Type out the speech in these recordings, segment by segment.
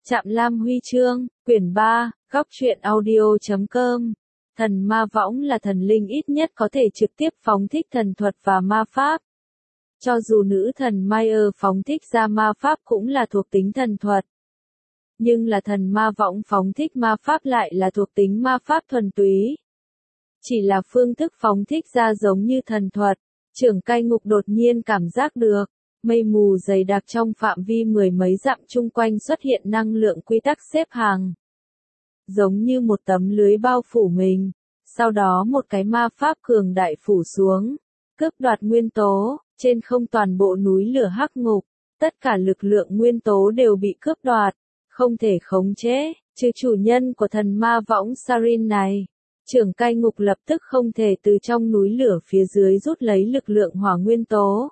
Trạm Lam Huy chương, quyển 3, góc truyện audio.com. Thần ma võng là thần linh ít nhất có thể trực tiếp phóng thích thần thuật và ma pháp. Cho dù nữ thần Mayer phóng thích ra ma pháp cũng là thuộc tính thần thuật. Nhưng là thần ma võng phóng thích ma pháp lại là thuộc tính ma pháp thuần túy. Chỉ là phương thức phóng thích ra giống như thần thuật, trưởng cai ngục đột nhiên cảm giác được. Mây mù dày đặc trong phạm vi mười mấy dặm chung quanh xuất hiện năng lượng quy tắc xếp hàng. Giống như một tấm lưới bao phủ mình. Sau đó một cái ma pháp cường đại phủ xuống. Cướp đoạt nguyên tố, trên không toàn bộ núi lửa hắc ngục. Tất cả lực lượng nguyên tố đều bị cướp đoạt. Không thể khống chế, trừ chủ nhân của thần ma võng Sarin này. Trưởng cai ngục lập tức không thể từ trong núi lửa phía dưới rút lấy lực lượng hỏa nguyên tố.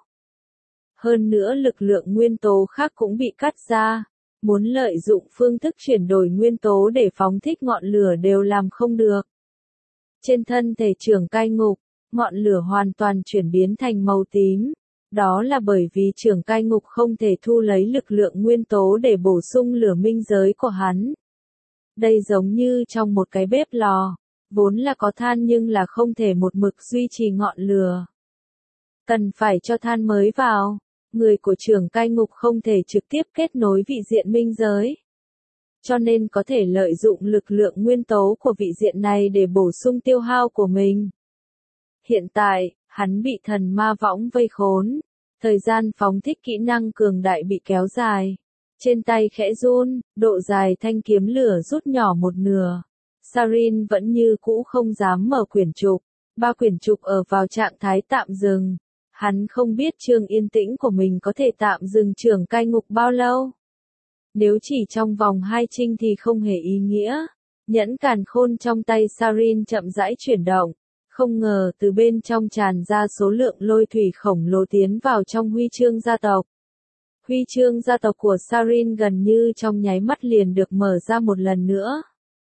Hơn nữa lực lượng nguyên tố khác cũng bị cắt ra. Muốn lợi dụng phương thức chuyển đổi nguyên tố để phóng thích ngọn lửa đều làm không được. Trên thân thể trưởng cai ngục, ngọn lửa hoàn toàn chuyển biến thành màu tím. Đó là bởi vì trưởng cai ngục không thể thu lấy lực lượng nguyên tố để bổ sung lửa minh giới của hắn. Đây giống như trong một cái bếp lò, vốn là có than nhưng là không thể một mực duy trì ngọn lửa. Cần phải cho than mới vào. Người của trưởng cai ngục không thể trực tiếp kết nối vị diện minh giới. Cho nên có thể lợi dụng lực lượng nguyên tố của vị diện này để bổ sung tiêu hao của mình. Hiện tại, hắn bị thần ma võng vây khốn. Thời gian phóng thích kỹ năng cường đại bị kéo dài. Trên tay khẽ run, độ dài thanh kiếm lửa rút nhỏ một nửa. Sarin vẫn như cũ không dám mở quyển trục. 3 quyển trục ở vào trạng thái tạm dừng. Hắn không biết chương yên tĩnh của mình có thể tạm dừng trưởng cai ngục bao lâu. Nếu chỉ trong vòng 2 trinh thì không hề ý nghĩa. Nhẫn càn khôn trong tay Sarin chậm rãi chuyển động. Không ngờ từ bên trong tràn ra số lượng lôi thủy khổng lồ tiến vào trong huy chương gia tộc. Huy chương gia tộc của Sarin gần như trong nháy mắt liền được mở ra một lần nữa.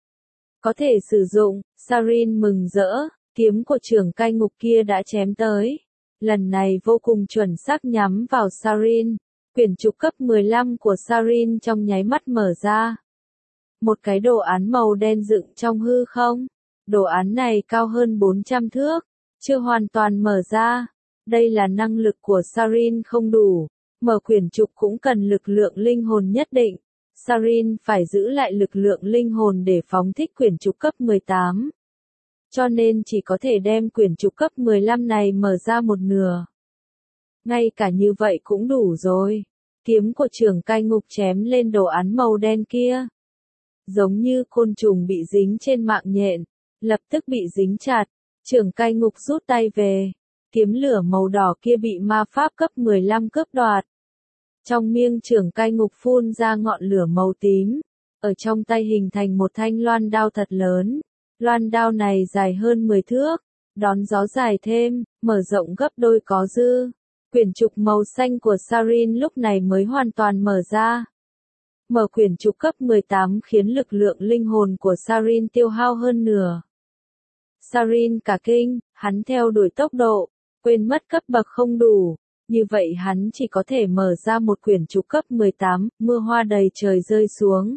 Có thể sử dụng, Sarin mừng rỡ, kiếm của trưởng cai ngục kia đã chém tới. Lần này vô cùng chuẩn xác nhắm vào Sarin. Quyển trục cấp 15 của Sarin trong nháy mắt mở ra. Một cái đồ án màu đen dựng trong hư không. Đồ án này cao hơn 400 thước. Chưa hoàn toàn mở ra. Đây là năng lực của Sarin không đủ. Mở quyển trục cũng cần lực lượng linh hồn nhất định. Sarin phải giữ lại lực lượng linh hồn để phóng thích quyển trục cấp 18. Cho nên chỉ có thể đem quyển trục cấp 15 này mở ra một nửa. Ngay cả như vậy cũng đủ rồi. Kiếm của trưởng cai ngục chém lên đồ án màu đen kia. Giống như côn trùng bị dính trên mạng nhện, lập tức bị dính chặt. Trưởng cai ngục rút tay về. Kiếm lửa màu đỏ kia bị ma pháp cấp 15 cướp đoạt. Trong miệng trưởng cai ngục phun ra ngọn lửa màu tím. Ở trong tay hình thành một thanh loan đao thật lớn. Loan đao này dài hơn 10 thước, đón gió dài thêm, mở rộng gấp đôi có dư. Quyển trục màu xanh của Sarin lúc này mới hoàn toàn mở ra. Mở quyển trục cấp 18 khiến lực lượng linh hồn của Sarin tiêu hao hơn nửa. Sarin cả kinh, hắn theo đuổi tốc độ, quên mất cấp bậc không đủ. Như vậy hắn chỉ có thể mở ra một quyển trục cấp 18, mưa hoa đầy trời rơi xuống.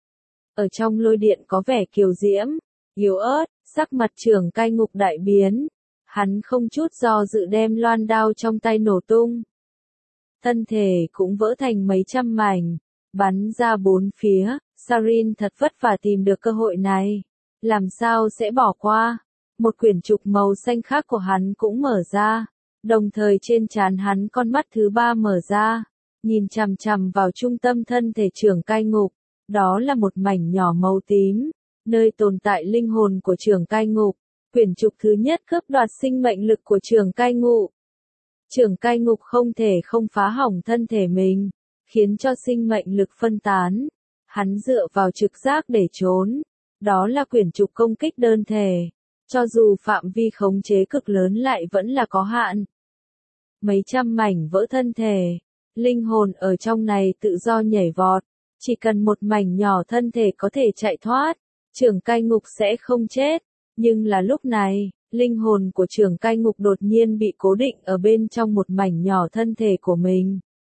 Ở trong lôi điện có vẻ kiều diễm. Yếu ớt, sắc mặt trưởng cai ngục đại biến. Hắn không chút do dự đem loan đao trong tay nổ tung. Thân thể cũng vỡ thành mấy trăm mảnh, bắn ra bốn phía. Sarin thật vất vả tìm được cơ hội này. Làm sao sẽ bỏ qua. Một quyển trục màu xanh khác của hắn cũng mở ra. Đồng thời trên trán hắn con mắt thứ 3 mở ra. Nhìn chằm chằm vào trung tâm thân thể trưởng cai ngục. Đó là một mảnh nhỏ màu tím. Nơi tồn tại linh hồn của trưởng cai ngục. Quyển trục thứ nhất cướp đoạt sinh mệnh lực của trưởng cai ngục. Trưởng cai ngục không thể không phá hỏng thân thể mình, khiến cho sinh mệnh lực phân tán. Hắn dựa vào trực giác để trốn. Đó là quyển trục công kích đơn thể. Cho dù phạm vi khống chế cực lớn lại vẫn là có hạn. Mấy trăm mảnh vỡ thân thể. Linh hồn ở trong này tự do nhảy vọt. Chỉ cần một mảnh nhỏ thân thể có thể chạy thoát. Trưởng cai ngục sẽ không chết, nhưng là lúc này, linh hồn của trưởng cai ngục đột nhiên bị cố định ở bên trong một mảnh nhỏ thân thể của mình.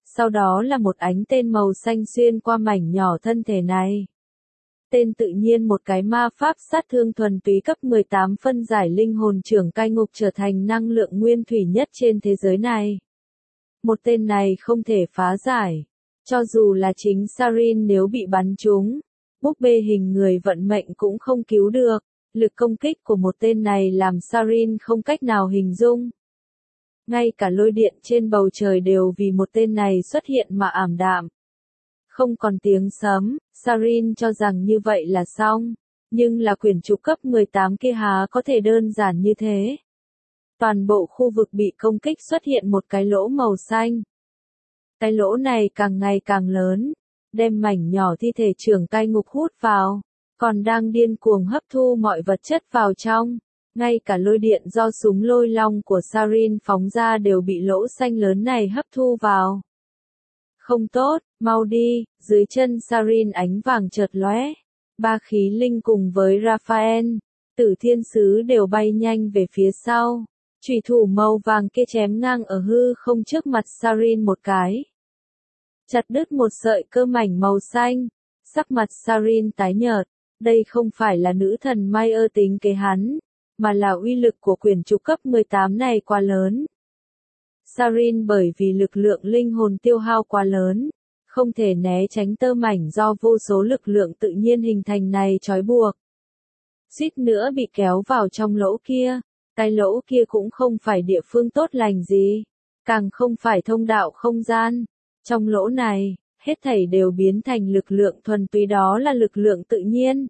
Sau đó là một ánh tên màu xanh xuyên qua mảnh nhỏ thân thể này. Tên tự nhiên một cái ma pháp sát thương thuần túy cấp 18 phân giải linh hồn trưởng cai ngục trở thành năng lượng nguyên thủy nhất trên thế giới này. Một tên này không thể phá giải. Cho dù là chính Sarin nếu bị bắn trúng, búp bê hình người vận mệnh cũng không cứu được. Lực công kích của một tên này làm Sarin không cách nào hình dung. Ngay cả lôi điện trên bầu trời đều vì một tên này xuất hiện mà ảm đạm. Không còn tiếng sấm, Sarin cho rằng như vậy là xong. Nhưng là quyển trục cấp 18 kia há có thể đơn giản như thế. Toàn bộ khu vực bị công kích xuất hiện một cái lỗ màu xanh. Cái lỗ này càng ngày càng lớn, đem mảnh nhỏ thi thể trưởng cai ngục hút vào, còn đang điên cuồng hấp thu mọi vật chất vào trong. Ngay cả lôi điện do súng lôi long của Sarin phóng ra đều bị lỗ xanh lớn này hấp thu vào. Không tốt, mau đi, dưới chân Sarin ánh vàng chợt lóe. Ba khí linh cùng với Raphael, Tử Thiên Sứ đều bay nhanh về phía sau. Chủy thủ màu vàng kia chém ngang ở hư không trước mặt Sarin một cái. Chặt đứt một sợi cơ mảnh màu xanh. Sắc mặt Sarin tái nhợt. Đây không phải là nữ thần Mayer tính kế hắn, mà là uy lực của quyển trục cấp 18 này quá lớn. Sarin bởi vì lực lượng linh hồn tiêu hao quá lớn, không thể né tránh tơ mảnh do vô số lực lượng tự nhiên hình thành này trói buộc. Suýt nữa bị kéo vào trong lỗ kia, cái lỗ kia cũng không phải địa phương tốt lành gì, càng không phải thông đạo không gian. Trong lỗ này, hết thảy đều biến thành lực lượng thuần túy, đó là lực lượng tự nhiên.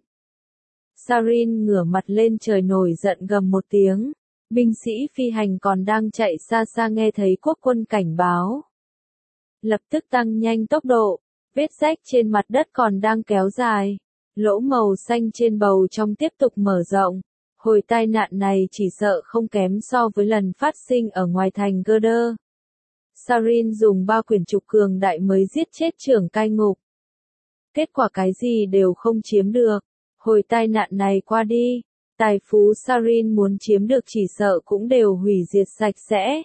Sarin ngửa mặt lên trời nổi giận gầm một tiếng. Binh sĩ phi hành còn đang chạy xa xa nghe thấy quốc quân cảnh báo. Lập tức tăng nhanh tốc độ, vết rách trên mặt đất còn đang kéo dài. Lỗ màu xanh trên bầu trong tiếp tục mở rộng. Hồi tai nạn này chỉ sợ không kém so với lần phát sinh ở ngoài thành Gerder. Sarin dùng 3 quyển trục cường đại mới giết chết trưởng cai ngục. Kết quả cái gì đều không chiếm được. Hồi tai nạn này qua đi, tài phú Sarin muốn chiếm được chỉ sợ cũng đều hủy diệt sạch sẽ.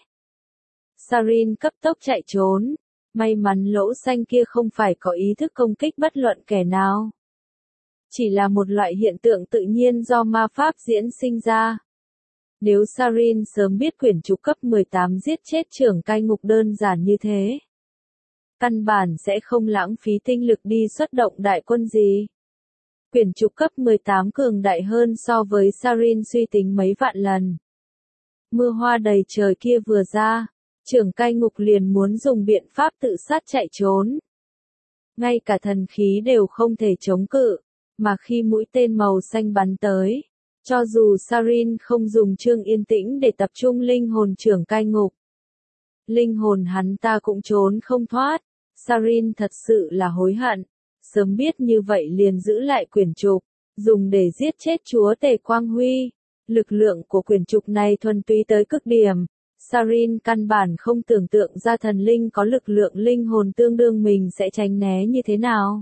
Sarin cấp tốc chạy trốn. May mắn lỗ xanh kia không phải có ý thức công kích bất luận kẻ nào. Chỉ là một loại hiện tượng tự nhiên do ma pháp diễn sinh ra. Nếu Sarin sớm biết quyển trục cấp 18 giết chết trưởng cai ngục đơn giản như thế, căn bản sẽ không lãng phí tinh lực đi xuất động đại quân gì. Quyển trục cấp 18 cường đại hơn so với Sarin suy tính mấy vạn lần. Mưa hoa đầy trời kia vừa ra, trưởng cai ngục liền muốn dùng biện pháp tự sát chạy trốn. Ngay cả thần khí đều không thể chống cự, mà khi mũi tên màu xanh bắn tới, cho dù Sarin không dùng chương yên tĩnh để tập trung linh hồn trưởng cai ngục, linh hồn hắn ta cũng trốn không thoát. Sarin thật sự là hối hận, sớm biết như vậy liền giữ lại quyển trục, dùng để giết chết chúa tể Quang Huy. Lực lượng của quyển trục này thuần túy tới cực điểm. Sarin căn bản không tưởng tượng ra thần linh có lực lượng linh hồn tương đương mình sẽ tránh né như thế nào.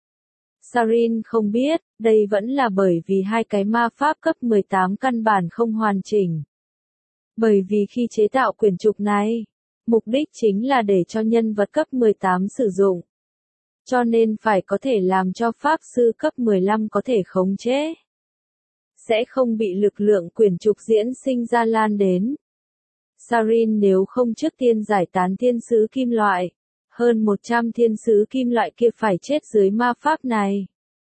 Sarin không biết, đây vẫn là bởi vì hai cái ma pháp cấp 18 căn bản không hoàn chỉnh. Bởi vì khi chế tạo quyển trục này, mục đích chính là để cho nhân vật cấp 18 sử dụng. Cho nên phải có thể làm cho pháp sư cấp 15 có thể khống chế. Sẽ không bị lực lượng quyển trục diễn sinh ra lan đến. Sarin nếu không trước tiên giải tán thiên sứ kim loại, hơn 100 thiên sứ kim loại kia phải chết dưới ma pháp này.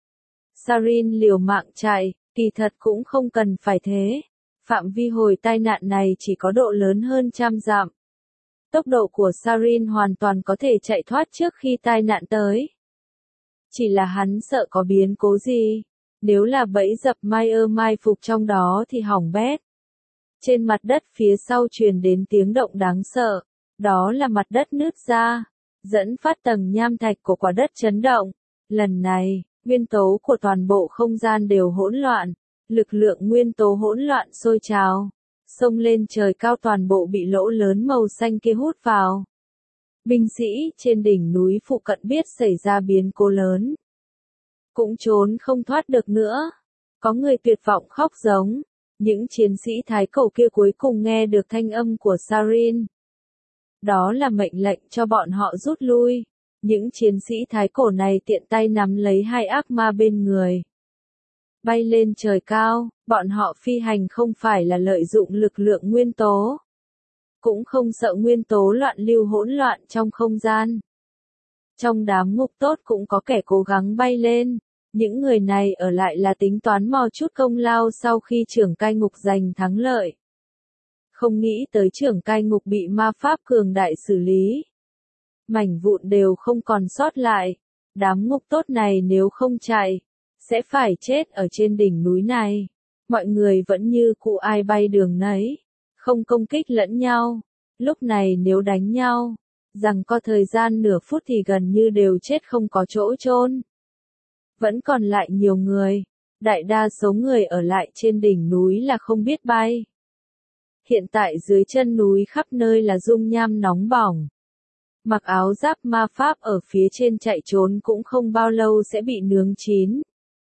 Sarin liều mạng chạy, kỳ thật cũng không cần phải thế. Phạm vi hồi tai nạn này chỉ có độ lớn hơn 100 dặm. Tốc độ của Sarin hoàn toàn có thể chạy thoát trước khi tai nạn tới. Chỉ là hắn sợ có biến cố gì. Nếu là bẫy dập Mayer mai phục trong đó thì hỏng bét. Trên mặt đất phía sau truyền đến tiếng động đáng sợ. Đó là mặt đất nứt ra, dẫn phát tầng nham thạch của quả đất chấn động. Lần này, nguyên tố của toàn bộ không gian đều hỗn loạn. Lực lượng nguyên tố hỗn loạn sôi trào. Xông lên trời cao, toàn bộ bị lỗ lớn màu xanh kia hút vào. Binh sĩ trên đỉnh núi phụ cận biết xảy ra biến cố lớn. Cũng trốn không thoát được nữa. Có người tuyệt vọng khóc giống. Những chiến sĩ thái cổ kia cuối cùng nghe được thanh âm của Sarin. Đó là mệnh lệnh cho bọn họ rút lui. Những chiến sĩ thái cổ này tiện tay nắm lấy hai ác ma bên người. Bay lên trời cao, bọn họ phi hành không phải là lợi dụng lực lượng nguyên tố. Cũng không sợ nguyên tố loạn lưu hỗn loạn trong không gian. Trong đám ngục tốt cũng có kẻ cố gắng bay lên. Những người này ở lại là tính toán mò chút công lao sau khi trưởng cai ngục giành thắng lợi. Không nghĩ tới trưởng cai ngục bị ma pháp cường đại xử lý. Mảnh vụn đều không còn sót lại. Đám ngục tốt này nếu không chạy, sẽ phải chết ở trên đỉnh núi này. Mọi người vẫn như cũ ai bay đường nấy, không công kích lẫn nhau. Lúc này nếu đánh nhau, rằng có thời gian nửa phút thì gần như đều chết không có chỗ chôn. Vẫn còn lại nhiều người, đại đa số người ở lại trên đỉnh núi là không biết bay. Hiện tại dưới chân núi khắp nơi là dung nham nóng bỏng. Mặc áo giáp ma pháp ở phía trên chạy trốn cũng không bao lâu sẽ bị nướng chín.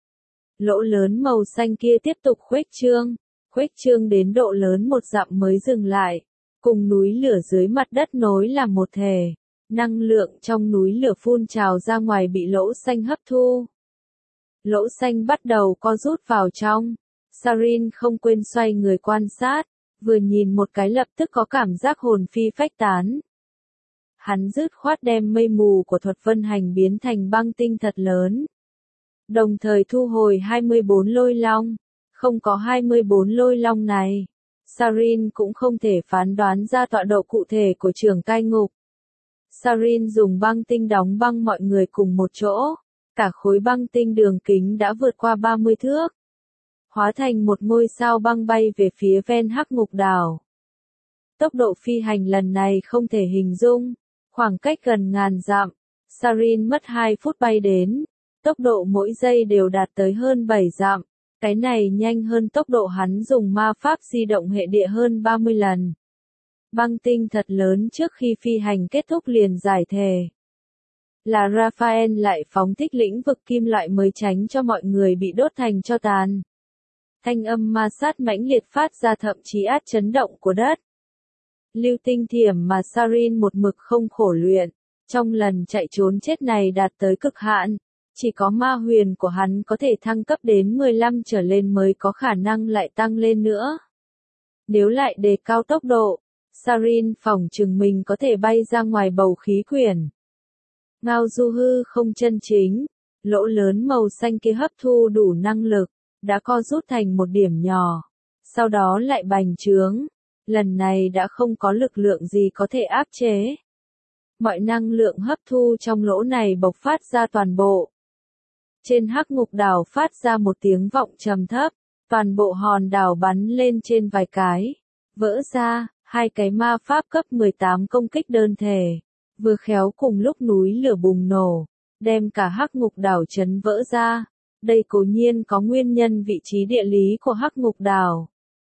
Lỗ lớn màu xanh kia tiếp tục khuếch trương đến độ lớn 1 dặm mới dừng lại, cùng núi lửa dưới mặt đất nối làm một thể. Năng lượng trong núi lửa phun trào ra ngoài bị lỗ xanh hấp thu. Lỗ xanh bắt đầu co rút vào trong. Sarin không quên xoay người quan sát, vừa nhìn một cái lập tức có cảm giác hồn phi phách tán. Hắn dứt khoát đem mây mù của thuật vân hành biến thành băng tinh thật lớn. Đồng thời thu hồi 24 lôi long. Không có 24 lôi long này, Sarin cũng không thể phán đoán ra tọa độ cụ thể của trưởng cai ngục. Sarin dùng băng tinh đóng băng mọi người cùng một chỗ. Cả khối băng tinh đường kính đã vượt qua 30 thước. Hóa thành một ngôi sao băng bay về phía ven hắc ngục đảo. Tốc độ phi hành lần này không thể hình dung. Khoảng cách gần ngàn dặm, Sarin mất 2 phút bay đến. Tốc độ mỗi giây đều đạt tới hơn 7 dặm. Cái này nhanh hơn tốc độ hắn dùng ma pháp di động hệ địa hơn 30 lần. Băng tinh thật lớn trước khi phi hành kết thúc liền giải thể. Là Raphael lại phóng thích lĩnh vực kim loại mới tránh cho mọi người bị đốt thành tro tàn. Thanh âm ma sát mãnh liệt phát ra thậm chí át chấn động của đất. Lưu tinh thiểm mà Sarin một mực không khổ luyện, trong lần chạy trốn chết này đạt tới cực hạn. Chỉ có ma huyền của hắn có thể thăng cấp đến 15 trở lên mới có khả năng lại tăng lên nữa. Nếu lại đề cao tốc độ, Sarin phỏng chừng mình có thể bay ra ngoài bầu khí quyển. Ngao du hư không chân chính, lỗ lớn màu xanh kia hấp thu đủ năng lực, đã co rút thành một điểm nhỏ. Sau đó lại bành trướng. Lần này đã không có lực lượng gì có thể áp chế. Mọi năng lượng hấp thu trong lỗ này bộc phát ra toàn bộ. Trên hắc ngục đảo phát ra một tiếng vọng trầm thấp, toàn bộ hòn đảo bắn lên trên vài cái, vỡ ra, 2 cái ma pháp cấp 18 công kích đơn thể, vừa khéo cùng lúc núi lửa bùng nổ, đem cả hắc ngục đảo chấn vỡ ra. Đây cố nhiên có nguyên nhân vị trí địa lý của hắc ngục đảo.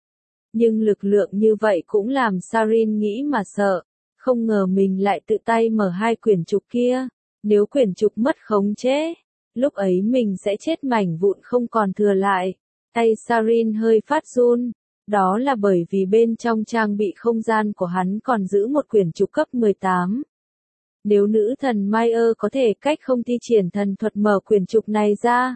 Nhưng lực lượng như vậy cũng làm Sarin nghĩ mà sợ, không ngờ mình lại tự tay mở 2 quyển trục kia, nếu quyển trục mất khống chế. Lúc ấy mình sẽ chết mảnh vụn không còn thừa lại. Tay Sarin hơi phát run. Đó là bởi vì bên trong trang bị không gian của hắn còn giữ một quyển trục cấp 18. Nếu nữ thần Mayer có thể cách không thi triển thần thuật mở quyển trục này ra,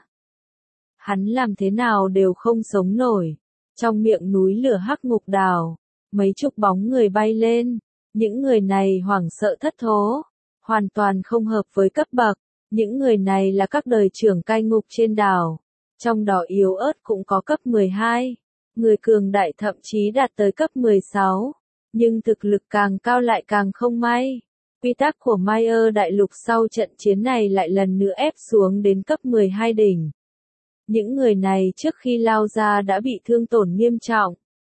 hắn làm thế nào đều không sống nổi. Trong miệng núi lửa hắc ngục đảo, mấy chục bóng người bay lên. Những người này hoảng sợ thất thố, hoàn toàn không hợp với cấp bậc. Những người này là các đời trưởng cai ngục trên đảo. Trong đó yếu ớt cũng có cấp 12. Người cường đại thậm chí đạt tới cấp 16. Nhưng thực lực càng cao lại càng không may. Quy tắc của Mayer đại lục sau trận chiến này lại lần nữa ép xuống đến cấp 12 đỉnh. Những người này trước khi lao ra đã bị thương tổn nghiêm trọng.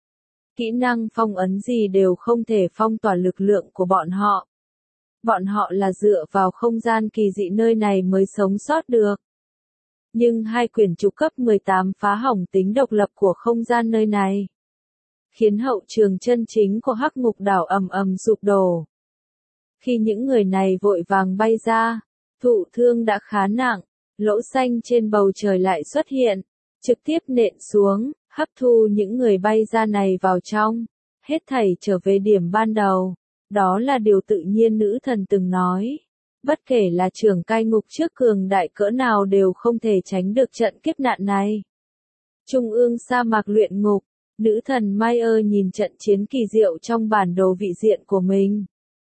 Kỹ năng phong ấn gì đều không thể phong tỏa lực lượng của bọn họ. Bọn họ là dựa vào không gian kỳ dị nơi này mới sống sót được. Nhưng 2 quyển trục cấp 18 phá hỏng tính độc lập của không gian nơi này, khiến hậu trường chân chính của hắc ngục đảo ầm ầm sụp đổ. Khi những người này vội vàng bay ra, thụ thương đã khá nặng, lỗ xanh trên bầu trời lại xuất hiện, trực tiếp nện xuống, hấp thu những người bay ra này vào trong, hết thảy trở về điểm ban đầu. Đó là điều tự nhiên nữ thần từng nói. Bất kể là trưởng cai ngục trước cường đại cỡ nào đều không thể tránh được trận kiếp nạn này. Trung ương sa mạc luyện ngục, nữ thần Maya nhìn trận chiến kỳ diệu trong bản đồ vị diện của mình.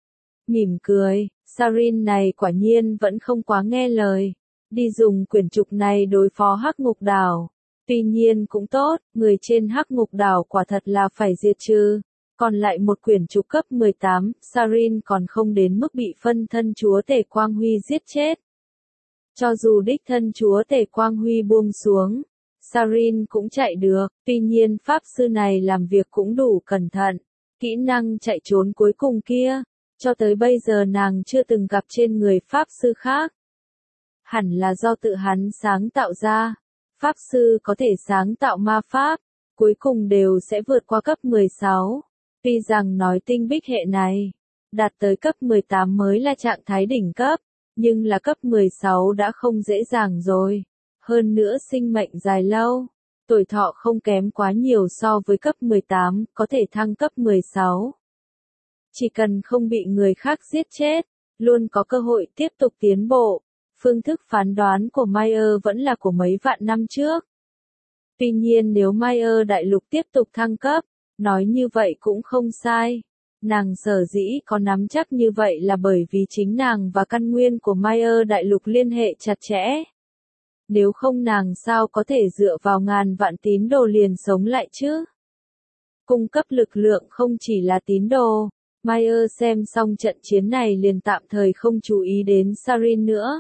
Mỉm cười, Sarin này quả nhiên vẫn không quá nghe lời. Đi dùng quyển trục này đối phó Hắc Ngục Đảo. Tuy nhiên cũng tốt, người trên Hắc Ngục Đảo quả thật là phải diệt trừ. Còn lại một quyển trục cấp 18, Sarin còn không đến mức bị phân thân chúa tể Quang Huy giết chết. Cho dù đích thân chúa tể Quang Huy buông xuống, Sarin cũng chạy được, tuy nhiên pháp sư này làm việc cũng đủ cẩn thận. Kỹ năng chạy trốn cuối cùng kia, cho tới bây giờ nàng chưa từng gặp trên người pháp sư khác. Hẳn là do tự hắn sáng tạo ra. Pháp sư có thể sáng tạo ma pháp, cuối cùng đều sẽ vượt qua cấp 16. Tuy rằng nói tinh bích hệ này, đạt tới cấp 18 mới là trạng thái đỉnh cấp, nhưng là cấp 16 đã không dễ dàng rồi. Hơn nữa sinh mệnh dài lâu, tuổi thọ không kém quá nhiều so với cấp 18, có thể thăng cấp 16. Chỉ cần không bị người khác giết chết, luôn có cơ hội tiếp tục tiến bộ. Phương thức phán đoán của Maya vẫn là của mấy vạn năm trước. Tuy nhiên nếu Maya đại lục tiếp tục thăng cấp, nói như vậy cũng không sai. Nàng sở dĩ có nắm chắc như vậy là bởi vì chính nàng và căn nguyên của Maya đại lục liên hệ chặt chẽ. Nếu không nàng sao có thể dựa vào ngàn vạn tín đồ liền sống lại chứ? Cung cấp lực lượng không chỉ là tín đồ. Maya xem xong trận chiến này liền tạm thời không chú ý đến Sarin nữa.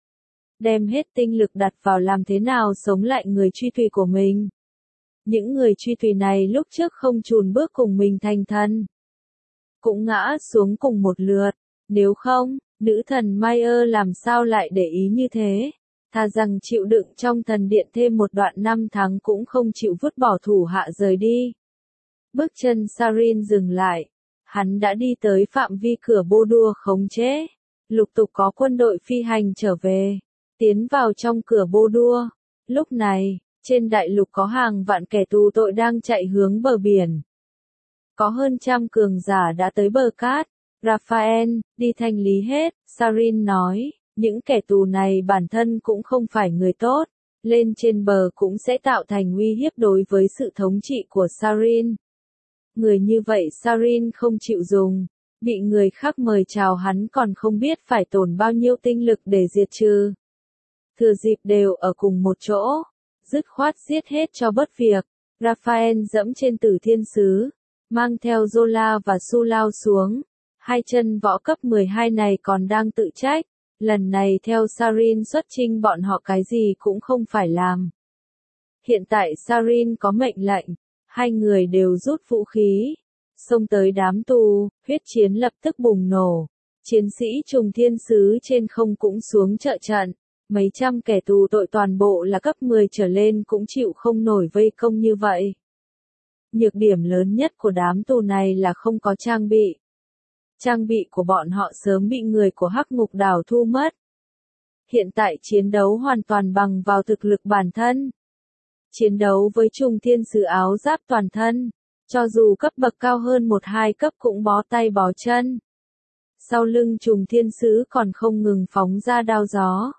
Đem hết tinh lực đặt vào làm thế nào sống lại người truy tùy của mình. Những người truy tùy này lúc trước không chùn bước cùng mình thành thần, cũng ngã xuống cùng một lượt, nếu không, nữ thần Maya làm sao lại để ý như thế, thà rằng chịu đựng trong thần điện thêm một đoạn năm tháng cũng không chịu vứt bỏ thủ hạ rời đi. Bước chân Sarin dừng lại, hắn đã đi tới phạm vi cửa bô đua khống chế, lục tục có quân đội phi hành trở về. Tiến vào trong cửa bô đua. Lúc này, trên đại lục có hàng vạn kẻ tù tội đang chạy hướng bờ biển. Có hơn trăm cường giả đã tới bờ cát. Raphael, đi thanh lý hết, Sarin nói, những kẻ tù này bản thân cũng không phải người tốt. Lên trên bờ cũng sẽ tạo thành uy hiếp đối với sự thống trị của Sarin. Người như vậy Sarin không chịu dùng. Bị người khác mời chào hắn còn không biết phải tốn bao nhiêu tinh lực để diệt trừ. Thừa dịp đều ở cùng một chỗ, dứt khoát giết hết cho bất việc. Raphael dẫm trên Tử Thiên Sứ, mang theo Zola và Su lao xuống. Hai chân võ cấp 12 này còn đang tự trách, lần này theo Sarin xuất chinh bọn họ cái gì cũng không phải làm. Hiện tại Sarin có mệnh lệnh, hai người đều rút vũ khí, xông tới đám tù, huyết chiến lập tức bùng nổ. Chiến sĩ Trùng Thiên Sứ trên không cũng xuống trợ trận. Mấy trăm kẻ tù tội toàn bộ là cấp 10 trở lên cũng chịu không nổi vây công như vậy. Nhược điểm lớn nhất của đám tù này là không có trang bị. Trang bị của bọn họ sớm bị người của Hắc Ngục Đảo thu mất. Hiện tại chiến đấu hoàn toàn bằng vào thực lực bản thân. Chiến đấu với Trùng Thiên Sứ áo giáp toàn thân, cho dù cấp bậc cao hơn 1-2 cấp cũng bó tay bó chân. Sau lưng Trùng Thiên Sứ còn không ngừng phóng ra đao gió.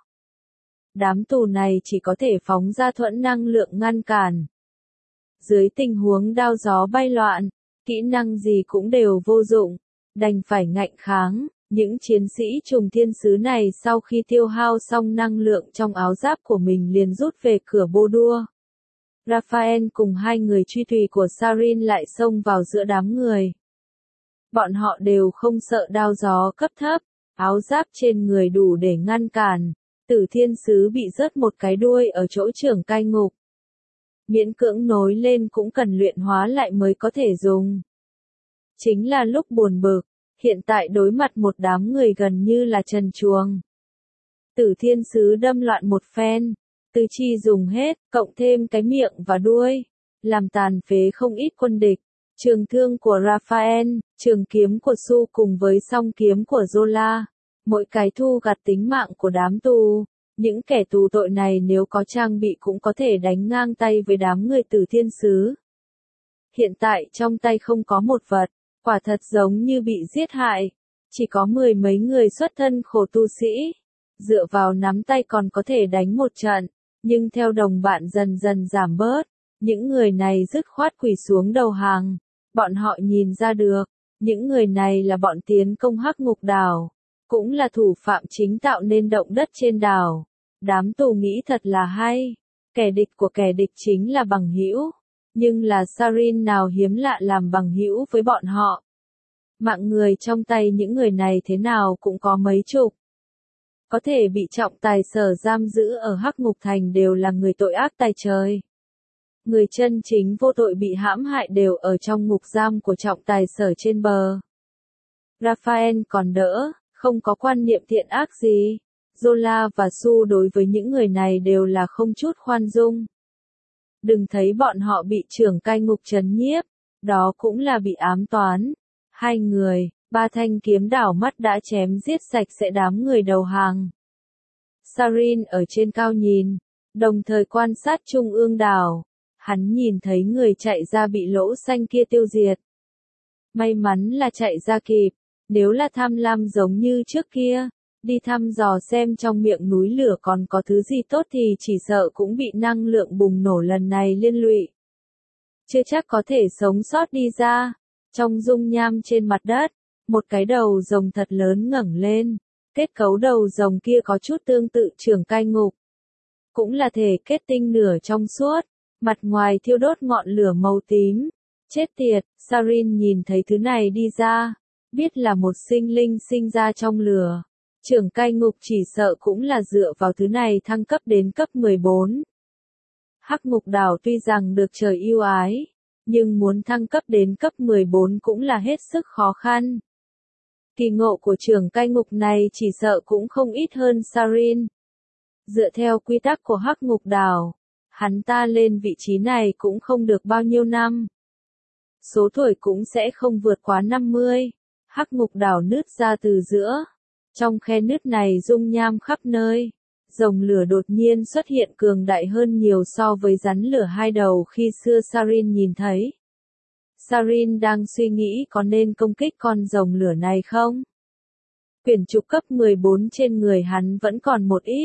Đám tù này chỉ có thể phóng ra thuẫn năng lượng ngăn cản. Dưới tình huống đao gió bay loạn, kỹ năng gì cũng đều vô dụng, đành phải ngạnh kháng. Những chiến sĩ Trùng Thiên Sứ này sau khi tiêu hao xong năng lượng trong áo giáp của mình liền rút về cửa bô đua. Raphael cùng hai người truy tùy của Sarin lại xông vào giữa đám người. Bọn họ đều không sợ đao gió cấp thấp, áo giáp trên người đủ để ngăn cản. Tử Thiên Sứ bị rớt một cái đuôi ở chỗ trưởng cai ngục. Miễn cưỡng nối lên cũng cần luyện hóa lại mới có thể dùng. Chính là lúc buồn bực, hiện tại đối mặt một đám người gần như là trần truồng. Tử Thiên Sứ đâm loạn một phen, tứ chi dùng hết, cộng thêm cái miệng và đuôi, làm tàn phế không ít quân địch. Trường thương của Raphael, trường kiếm của Su cùng với song kiếm của Zola. Mỗi cái thu gặt tính mạng của đám tù. Những kẻ tù tội này nếu có trang bị cũng có thể đánh ngang tay với đám người Tử Thiên Sứ. Hiện tại trong tay không có một vật, Quả thật giống như bị giết hại. Chỉ có mười mấy người xuất thân khổ tu sĩ, dựa vào nắm tay còn có thể đánh một trận, nhưng theo đồng bạn dần dần giảm bớt, những người này dứt khoát quỳ xuống đầu hàng. Bọn họ nhìn ra được, những người này là bọn tiến công Hắc Ngục Đảo, cũng là thủ phạm chính tạo nên động đất trên đảo. Đám tù nghĩ thật là hay, kẻ địch của kẻ địch chính là bằng hữu, nhưng là Sarin nào hiếm lạ làm bằng hữu với bọn họ. Mạng người trong tay những người này thế nào cũng có mấy chục. Có thể bị trọng tài sở giam giữ ở Hắc Ngục Thành đều là người tội ác tày trời. Người chân chính vô tội bị hãm hại đều ở trong ngục giam của trọng tài sở trên bờ. Raphael còn đỡ, không có quan niệm thiện ác gì. Zola và Su đối với những người này đều là không chút khoan dung. Đừng thấy bọn họ bị trưởng cai ngục trấn nhiếp, đó cũng là bị ám toán. Hai người, ba thanh kiếm đảo mắt đã chém giết sạch sẽ đám người đầu hàng. Sarin ở trên cao nhìn, đồng thời quan sát trung ương đảo. Hắn nhìn thấy người chạy ra bị lỗ xanh kia tiêu diệt. May mắn là chạy ra kịp, nếu là tham lam giống như trước kia, đi thăm dò xem trong miệng núi lửa còn có thứ gì tốt thì chỉ sợ cũng bị năng lượng bùng nổ lần này liên lụy. Chưa chắc có thể sống sót đi ra. Trong dung nham trên mặt đất, một cái đầu rồng thật lớn ngẩng lên. Kết cấu đầu rồng kia có chút tương tự trưởng cai ngục. Cũng là thể kết tinh nửa trong suốt, mặt ngoài thiêu đốt ngọn lửa màu tím. Chết tiệt, Sarin nhìn thấy thứ này đi ra, biết là một sinh linh sinh ra trong lửa. Trưởng cai ngục chỉ sợ cũng là dựa vào thứ này thăng cấp đến cấp 14. Hắc Ngục Đảo tuy rằng được trời yêu ái, nhưng muốn thăng cấp đến cấp 14 cũng là hết sức khó khăn. Kỳ ngộ của trưởng cai ngục này chỉ sợ cũng không ít hơn Sarin. Dựa theo quy tắc của Hắc Ngục Đảo, hắn ta lên vị trí này cũng không được bao nhiêu năm. Số tuổi cũng sẽ không vượt quá 50. Hắc Ngục Đảo nứt ra từ giữa. Trong khe nứt này dung nham khắp nơi. Rồng lửa đột nhiên xuất hiện cường đại hơn nhiều so với rắn lửa hai đầu khi xưa Sarin nhìn thấy. Sarin đang suy nghĩ có nên công kích con rồng lửa này không? Quyển trục cấp 14 trên người hắn vẫn còn một ít.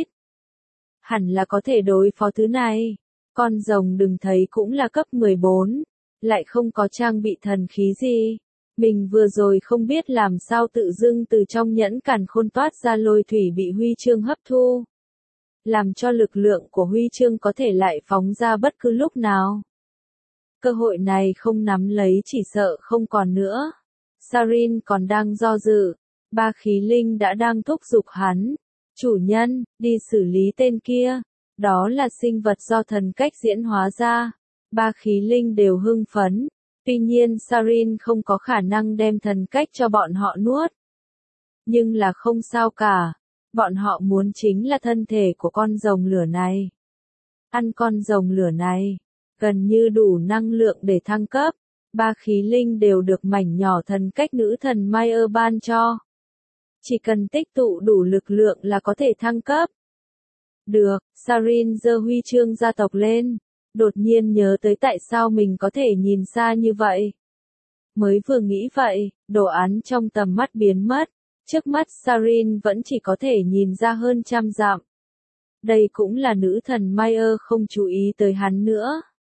Hẳn là có thể đối phó thứ này. Con rồng đừng thấy cũng là cấp 14, lại không có trang bị thần khí gì. Mình vừa rồi không biết làm sao tự dưng từ trong nhẫn càn khôn toát ra lôi thủy bị huy chương hấp thu. Làm cho lực lượng của huy chương có thể lại phóng ra bất cứ lúc nào. Cơ hội này không nắm lấy chỉ sợ không còn nữa. Sarin còn đang do dự. Ba khí linh đã đang thúc giục hắn. Chủ nhân, đi xử lý tên kia. Đó là sinh vật do thần cách diễn hóa ra. Ba khí linh đều hưng phấn. Tuy nhiên Sarin không có khả năng đem thần cách cho bọn họ nuốt. Nhưng là không sao cả. Bọn họ muốn chính là thân thể của con rồng lửa này. Ăn con rồng lửa này, gần như đủ năng lượng để thăng cấp. Ba khí linh đều được mảnh nhỏ thần cách nữ thần Mayer ban cho. Chỉ cần tích tụ đủ lực lượng là có thể thăng cấp. Được, Sarin giơ huy chương gia tộc lên. Đột nhiên nhớ tới tại sao mình có thể nhìn xa như vậy. Mới vừa nghĩ vậy, đồ án trong tầm mắt biến mất. Trước mắt Sarin vẫn chỉ có thể nhìn ra hơn trăm dặm. Đây cũng là nữ thần Mayer không chú ý tới hắn nữa.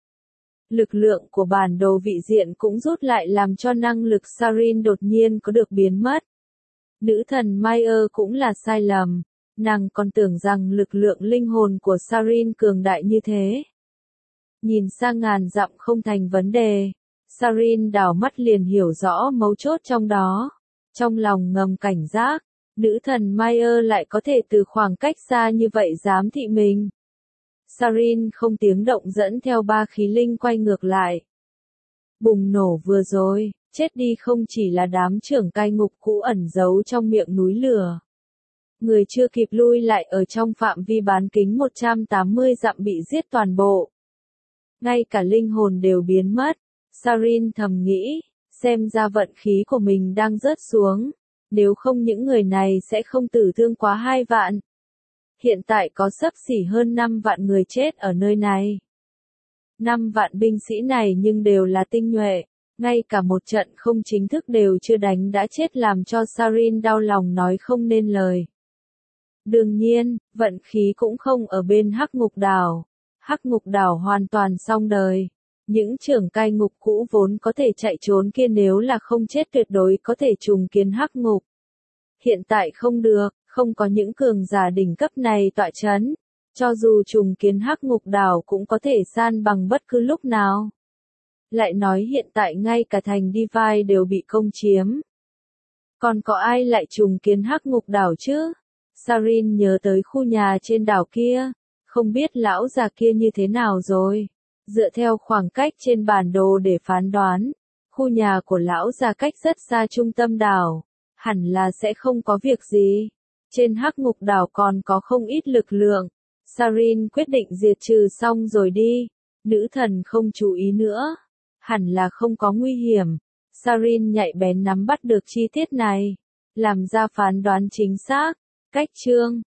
Lực lượng của bản đồ vị diện cũng rút lại làm cho năng lực Sarin đột nhiên có được biến mất. Nữ thần Mayer cũng là sai lầm. Nàng còn tưởng rằng lực lượng linh hồn của Sarin cường đại như thế. Nhìn sang ngàn dặm không thành vấn đề. Sarin đảo mắt liền hiểu rõ mấu chốt trong đó. Trong lòng ngầm cảnh giác, nữ thần Mayer lại có thể từ khoảng cách xa như vậy giám thị mình. Sarin không tiếng động dẫn theo ba khí linh quay ngược lại. Bùng nổ vừa rồi, chết đi không chỉ là đám trưởng cai ngục cũ ẩn giấu trong miệng núi lửa. Người chưa kịp lui lại ở trong phạm vi bán kính 180 dặm bị giết toàn bộ. Ngay cả linh hồn đều biến mất. Sarin thầm nghĩ, xem ra vận khí của mình đang rớt xuống. Nếu không những người này sẽ không tử thương quá 2 vạn. Hiện tại có xấp xỉ hơn 5 vạn người chết ở nơi này. 5 vạn binh sĩ này nhưng đều là tinh nhuệ. Ngay cả một trận không chính thức đều chưa đánh đã chết làm cho Sarin đau lòng nói không nên lời. Đương nhiên, vận khí cũng không ở bên Hắc Ngục Đảo. Hắc Ngục Đảo hoàn toàn xong đời. Những trưởng cai ngục cũ vốn có thể chạy trốn kia nếu là không chết tuyệt đối có thể trùng kiến Hắc Ngục. Hiện tại không được, không có những cường giả đỉnh cấp này tọa chấn. Cho dù trùng kiến Hắc Ngục Đảo cũng có thể san bằng bất cứ lúc nào. Lại nói hiện tại ngay cả thành Divide đều bị công chiếm. Còn có ai lại trùng kiến Hắc Ngục Đảo chứ? Sarin nhớ tới khu nhà trên đảo kia. Không biết lão già kia như thế nào rồi. Dựa theo khoảng cách trên bản đồ để phán đoán. Khu nhà của lão già cách rất xa trung tâm đảo. Hẳn là sẽ không có việc gì. Trên Hắc Ngục Đảo còn có không ít lực lượng. Sarin quyết định diệt trừ xong rồi đi. Nữ thần không chú ý nữa. Hẳn là không có nguy hiểm. Sarin nhạy bén nắm bắt được chi tiết này. Làm ra phán đoán chính xác. Cách chương